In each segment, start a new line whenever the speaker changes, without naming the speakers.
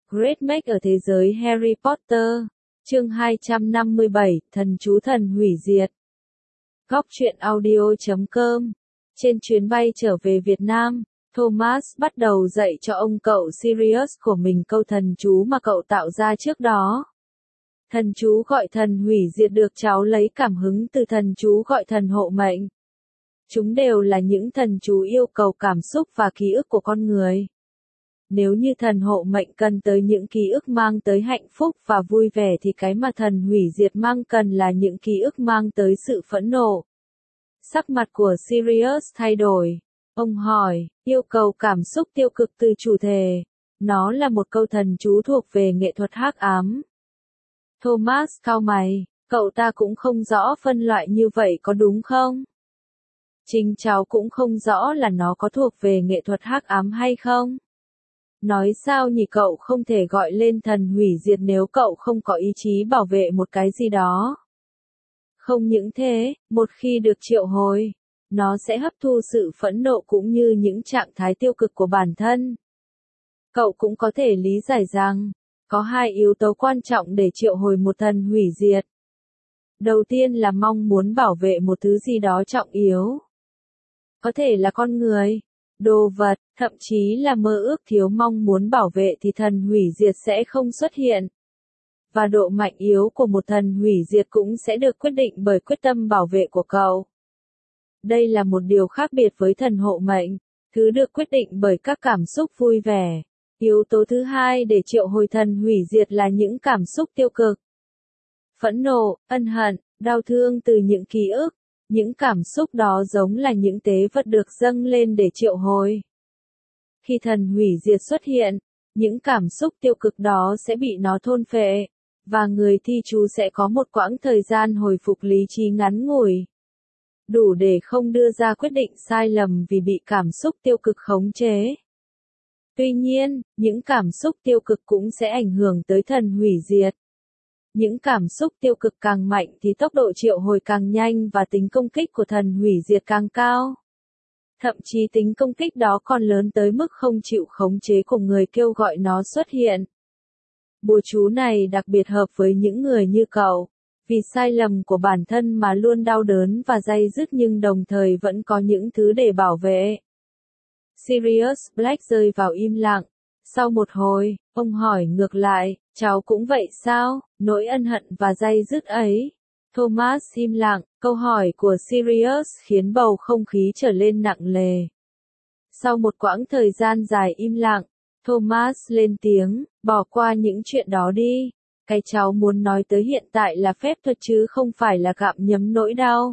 Great Make ở thế giới Harry Potter. Chương 257, Thần chú thần hủy diệt. Góc truyện audio.com. Trên chuyến bay trở về Việt Nam, Thomas bắt đầu dạy cho ông cậu Sirius của mình câu thần chú mà cậu tạo ra trước đó. Thần chú gọi thần hủy diệt được cháu lấy cảm hứng từ thần chú gọi thần hộ mệnh. Chúng đều là những thần chú yêu cầu cảm xúc và ký ức của con người. Nếu như thần hộ mệnh cần tới những ký ức mang tới hạnh phúc và vui vẻ thì cái mà thần hủy diệt mang cần là những ký ức mang tới sự phẫn nộ. Sắc mặt của Sirius thay đổi. Ông hỏi, yêu cầu cảm xúc tiêu cực từ chủ thể. Nó là một câu thần chú thuộc về nghệ thuật hắc ám. Thomas cau mày, cậu ta cũng không rõ phân loại như vậy có đúng không? Chính cháu cũng không rõ là nó có thuộc về nghệ thuật hắc ám hay không? Nói sao nhỉ, cậu không thể gọi lên thần hủy diệt nếu cậu không có ý chí bảo vệ một cái gì đó. Không những thế, một khi được triệu hồi, nó sẽ hấp thu sự phẫn nộ cũng như những trạng thái tiêu cực của bản thân. Cậu cũng có thể lý giải rằng, có hai yếu tố quan trọng để triệu hồi một thần hủy diệt. Đầu tiên là mong muốn bảo vệ một thứ gì đó trọng yếu. Có thể là con người, đồ vật, thậm chí là mơ ước thiếu mong muốn bảo vệ thì thần hủy diệt sẽ không xuất hiện. Và độ mạnh yếu của một thần hủy diệt cũng sẽ được quyết định bởi quyết tâm bảo vệ của cậu. Đây là một điều khác biệt với thần hộ mệnh, thứ được quyết định bởi các cảm xúc vui vẻ. Yếu tố thứ hai để triệu hồi thần hủy diệt là những cảm xúc tiêu cực. Phẫn nộ, ân hận, đau thương từ những ký ức. Những cảm xúc đó giống là những tế vật được dâng lên để triệu hồi. Khi thần hủy diệt xuất hiện, những cảm xúc tiêu cực đó sẽ bị nó thôn phệ, và người thi chú sẽ có một quãng thời gian hồi phục lý trí ngắn ngủi. Đủ để không đưa ra quyết định sai lầm vì bị cảm xúc tiêu cực khống chế. Tuy nhiên, những cảm xúc tiêu cực cũng sẽ ảnh hưởng tới thần hủy diệt. Những cảm xúc tiêu cực càng mạnh thì tốc độ triệu hồi càng nhanh và tính công kích của thần hủy diệt càng cao. Thậm chí tính công kích đó còn lớn tới mức không chịu khống chế của người kêu gọi nó xuất hiện. Bùa chú này đặc biệt hợp với những người như cậu, vì sai lầm của bản thân mà luôn đau đớn và day dứt nhưng đồng thời vẫn có những thứ để bảo vệ. Sirius Black rơi vào im lặng. Sau một hồi, ông hỏi ngược lại, cháu cũng vậy sao, nỗi ân hận và day dứt ấy? Thomas im lặng, câu hỏi của Sirius khiến bầu không khí trở lên nặng nề. Sau một quãng thời gian dài im lặng, Thomas lên tiếng, bỏ qua những chuyện đó đi. Cái cháu muốn nói tới hiện tại là phép thuật chứ không phải là gặm nhấm nỗi đau.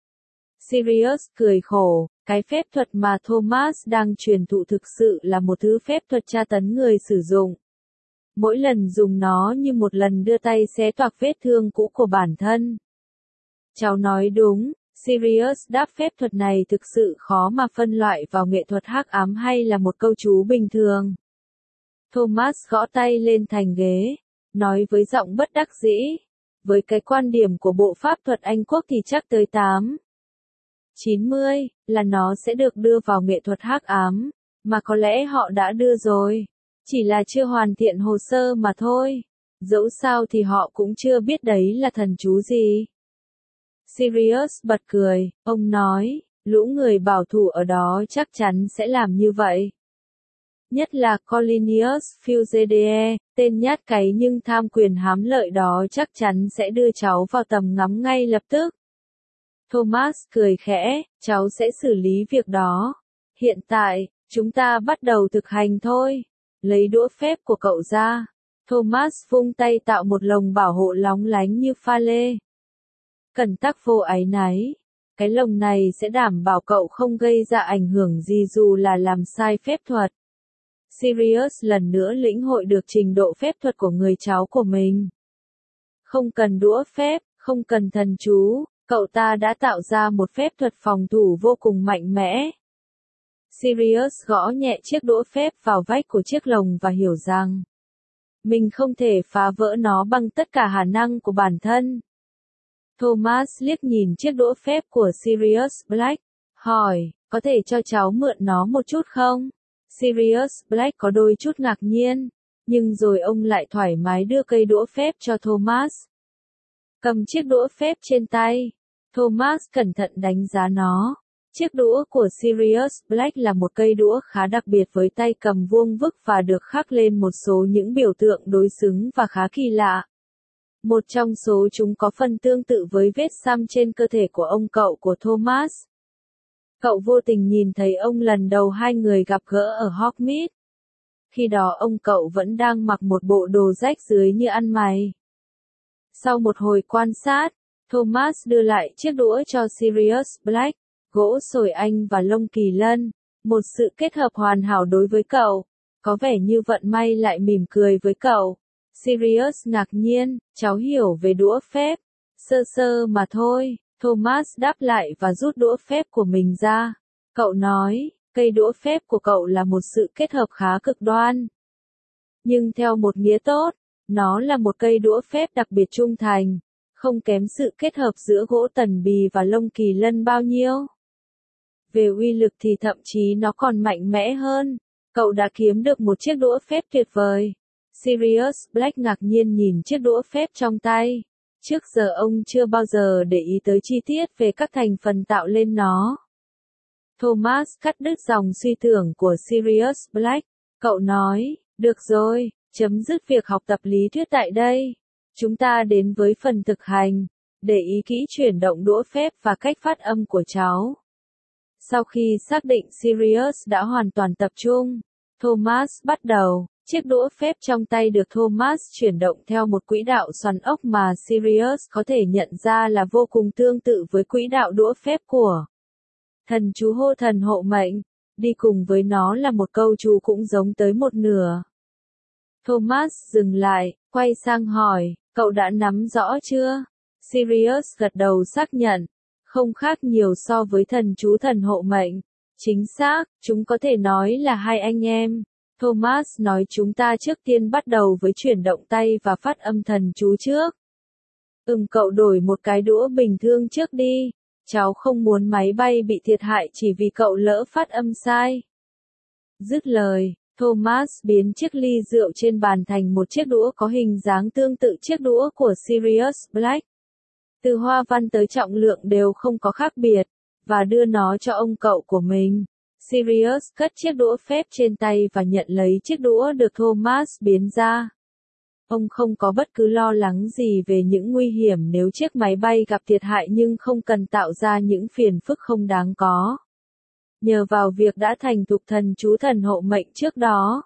Sirius cười khổ, cái phép thuật mà Thomas đang truyền thụ thực sự là một thứ phép thuật tra tấn người sử dụng. Mỗi lần dùng nó như một lần đưa tay xé toạc vết thương cũ của bản thân. Cháu nói đúng, Sirius đáp, phép thuật này thực sự khó mà phân loại vào nghệ thuật hắc ám hay là một câu chú bình thường. Thomas gõ tay lên thành ghế, nói với giọng bất đắc dĩ, với cái quan điểm của bộ pháp thuật Anh Quốc thì chắc tới 90 là nó sẽ được đưa vào nghệ thuật hắc ám, mà có lẽ họ đã đưa rồi, chỉ là chưa hoàn thiện hồ sơ mà thôi. Dẫu sao thì họ cũng chưa biết đấy là thần chú gì. Sirius bật cười, ông nói, lũ người bảo thủ ở đó chắc chắn sẽ làm như vậy. Nhất là Collinius Fugede, tên nhát cáy nhưng tham quyền hám lợi đó chắc chắn sẽ đưa cháu vào tầm ngắm ngay lập tức. Thomas cười khẽ, cháu sẽ xử lý việc đó. Hiện tại, chúng ta bắt đầu thực hành thôi. Lấy đũa phép của cậu ra. Thomas vung tay tạo một lồng bảo hộ lóng lánh như pha lê. Cẩn tắc vô áy náy. Cái lồng này sẽ đảm bảo cậu không gây ra ảnh hưởng gì dù là làm sai phép thuật. Sirius lần nữa lĩnh hội được trình độ phép thuật của người cháu của mình. Không cần đũa phép, không cần thần chú, cậu ta đã tạo ra một phép thuật phòng thủ vô cùng mạnh mẽ. Sirius gõ nhẹ chiếc đũa phép vào vách của chiếc lồng và hiểu rằng mình không thể phá vỡ nó bằng tất cả khả năng của bản thân. Thomas liếc nhìn chiếc đũa phép của Sirius Black, hỏi, có thể cho cháu mượn nó một chút không? Sirius Black có đôi chút ngạc nhiên. Nhưng rồi ông lại thoải mái đưa cây đũa phép cho Thomas. Cầm chiếc đũa phép trên tay, Thomas cẩn thận đánh giá nó. Chiếc đũa của Sirius Black là một cây đũa khá đặc biệt với tay cầm vuông vức và được khắc lên một số những biểu tượng đối xứng và khá kỳ lạ. Một trong số chúng có phần tương tự với vết xăm trên cơ thể của ông cậu của Thomas. Cậu vô tình nhìn thấy ông lần đầu hai người gặp gỡ ở Hogsmeade. Khi đó ông cậu vẫn đang mặc một bộ đồ rách rưới như ăn mày. Sau một hồi quan sát, Thomas đưa lại chiếc đũa cho Sirius Black, gỗ sồi Anh và lông kỳ lân, một sự kết hợp hoàn hảo đối với cậu. Có vẻ như vận may lại mỉm cười với cậu. Sirius ngạc nhiên, cháu hiểu về đũa phép. Sơ sơ mà thôi, Thomas đáp lại và rút đũa phép của mình ra. Cậu nói, cây đũa phép của cậu là một sự kết hợp khá cực đoan. Nhưng theo một nghĩa tốt, nó là một cây đũa phép đặc biệt trung thành, không kém sự kết hợp giữa gỗ tần bì và lông kỳ lân bao nhiêu. Về uy lực thì thậm chí nó còn mạnh mẽ hơn. Cậu đã kiếm được một chiếc đũa phép tuyệt vời. Sirius Black ngạc nhiên nhìn chiếc đũa phép trong tay. Trước giờ ông chưa bao giờ để ý tới chi tiết về các thành phần tạo lên nó. Thomas cắt đứt dòng suy tưởng của Sirius Black. Cậu nói, được rồi, chấm dứt việc học tập lý thuyết tại đây. Chúng ta đến với phần thực hành. Để ý kỹ chuyển động đũa phép và cách phát âm của cháu. Sau khi xác định Sirius đã hoàn toàn tập trung, Thomas bắt đầu. Chiếc đũa phép trong tay được Thomas chuyển động theo một quỹ đạo xoắn ốc mà Sirius có thể nhận ra là vô cùng tương tự với quỹ đạo đũa phép của thần chú hô thần hộ mệnh. Đi cùng với nó là một câu chú cũng giống tới một nửa. Thomas dừng lại, quay sang hỏi, cậu đã nắm rõ chưa? Sirius gật đầu xác nhận, không khác nhiều so với thần chú thần hộ mệnh. Chính xác, chúng có thể nói là hai anh em. Thomas nói chúng ta trước tiên bắt đầu với chuyển động tay và phát âm thần chú trước. Cậu đổi một cái đũa bình thường trước đi. Cháu không muốn máy bay bị thiệt hại chỉ vì cậu lỡ phát âm sai. Dứt lời, Thomas biến chiếc ly rượu trên bàn thành một chiếc đũa có hình dáng tương tự chiếc đũa của Sirius Black. Từ hoa văn tới trọng lượng đều không có khác biệt, và đưa nó cho ông cậu của mình. Sirius cất chiếc đũa phép trên tay và nhận lấy chiếc đũa được Thomas biến ra. Ông không có bất cứ lo lắng gì về những nguy hiểm nếu chiếc máy bay gặp thiệt hại nhưng không cần tạo ra những phiền phức không đáng có. Nhờ vào việc đã thành thục thần chú thần hộ mệnh trước đó,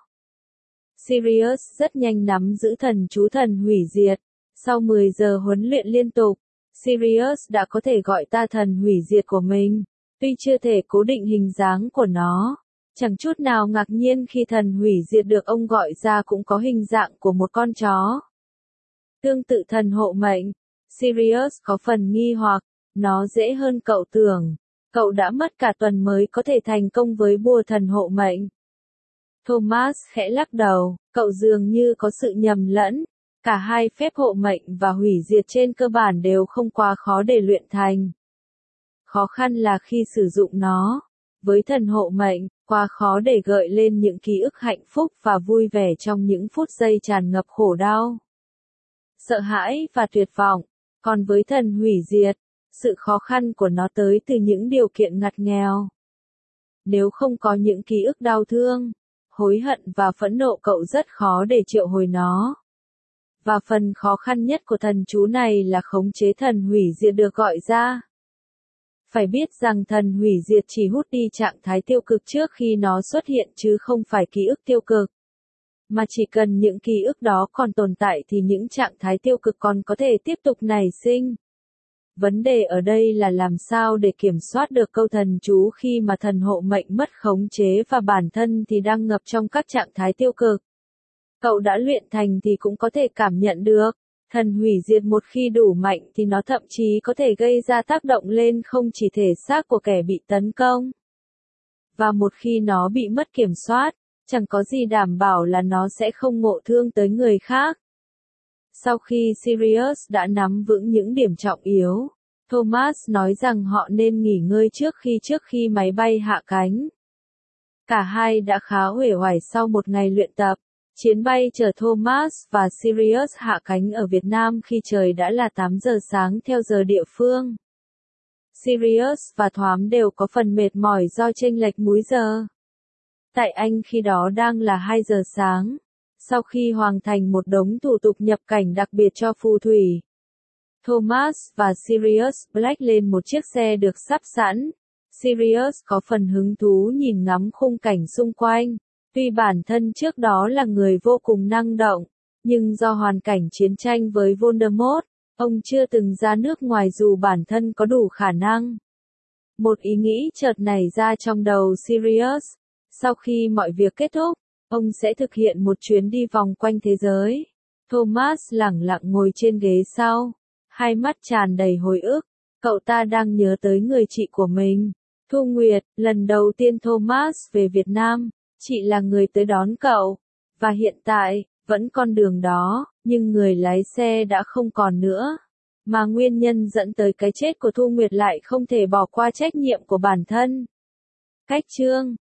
Sirius rất nhanh nắm giữ thần chú thần hủy diệt. Sau 10 giờ huấn luyện liên tục, Sirius đã có thể gọi ta thần hủy diệt của mình. Tuy chưa thể cố định hình dáng của nó, chẳng chút nào ngạc nhiên khi thần hủy diệt được ông gọi ra cũng có hình dạng của một con chó. Tương tự thần hộ mệnh, Sirius có phần nghi hoặc, nó dễ hơn cậu tưởng. Cậu đã mất cả tuần mới có thể thành công với bùa thần hộ mệnh. Thomas khẽ lắc đầu, cậu dường như có sự nhầm lẫn. Cả hai phép hộ mệnh và hủy diệt trên cơ bản đều không quá khó để luyện thành. Khó khăn là khi sử dụng nó. Với thần hộ mệnh, quá khó để gợi lên những ký ức hạnh phúc và vui vẻ trong những phút giây tràn ngập khổ đau, sợ hãi và tuyệt vọng. Còn với thần hủy diệt, sự khó khăn của nó tới từ những điều kiện ngặt nghèo. Nếu không có những ký ức đau thương, hối hận và phẫn nộ cậu rất khó để triệu hồi nó. Và phần khó khăn nhất của thần chú này là khống chế thần hủy diệt được gọi ra. Phải biết rằng thần hủy diệt chỉ hút đi trạng thái tiêu cực trước khi nó xuất hiện chứ không phải ký ức tiêu cực. Mà chỉ cần những ký ức đó còn tồn tại thì những trạng thái tiêu cực còn có thể tiếp tục nảy sinh. Vấn đề ở đây là làm sao để kiểm soát được câu thần chú khi mà thần hộ mệnh mất khống chế và bản thân thì đang ngập trong các trạng thái tiêu cực. Cậu đã luyện thành thì cũng có thể cảm nhận được. Thần hủy diệt một khi đủ mạnh thì nó thậm chí có thể gây ra tác động lên không chỉ thể xác của kẻ bị tấn công. Và một khi nó bị mất kiểm soát, chẳng có gì đảm bảo là nó sẽ không ngộ thương tới người khác. Sau khi Sirius đã nắm vững những điểm trọng yếu, Thomas nói rằng họ nên nghỉ ngơi trước khi máy bay hạ cánh. Cả hai đã khá uể oải sau một ngày luyện tập. Chuyến bay chở Thomas và Sirius hạ cánh ở Việt Nam khi trời đã là 8 giờ sáng theo giờ địa phương. Sirius và Thám đều có phần mệt mỏi do chênh lệch múi giờ. Tại Anh khi đó đang là 2 giờ sáng, sau khi hoàn thành một đống thủ tục nhập cảnh đặc biệt cho phù thủy. Thomas và Sirius Black lên một chiếc xe được sắp sẵn. Sirius có phần hứng thú nhìn ngắm khung cảnh xung quanh. Tuy bản thân trước đó là người vô cùng năng động, nhưng do hoàn cảnh chiến tranh với Voldemort, ông chưa từng ra nước ngoài dù bản thân có đủ khả năng. Một ý nghĩ chợt nảy ra trong đầu Sirius. Sau khi mọi việc kết thúc, ông sẽ thực hiện một chuyến đi vòng quanh thế giới. Thomas lẳng lặng ngồi trên ghế sau, hai mắt tràn đầy hồi ức. Cậu ta đang nhớ tới người chị của mình, Thu Nguyệt. Lần đầu tiên Thomas về Việt Nam, chị là người tới đón cậu. Và hiện tại, vẫn con đường đó, nhưng người lái xe đã không còn nữa. Mà nguyên nhân dẫn tới cái chết của Thu Nguyệt lại không thể bỏ qua trách nhiệm của bản thân. Cách chương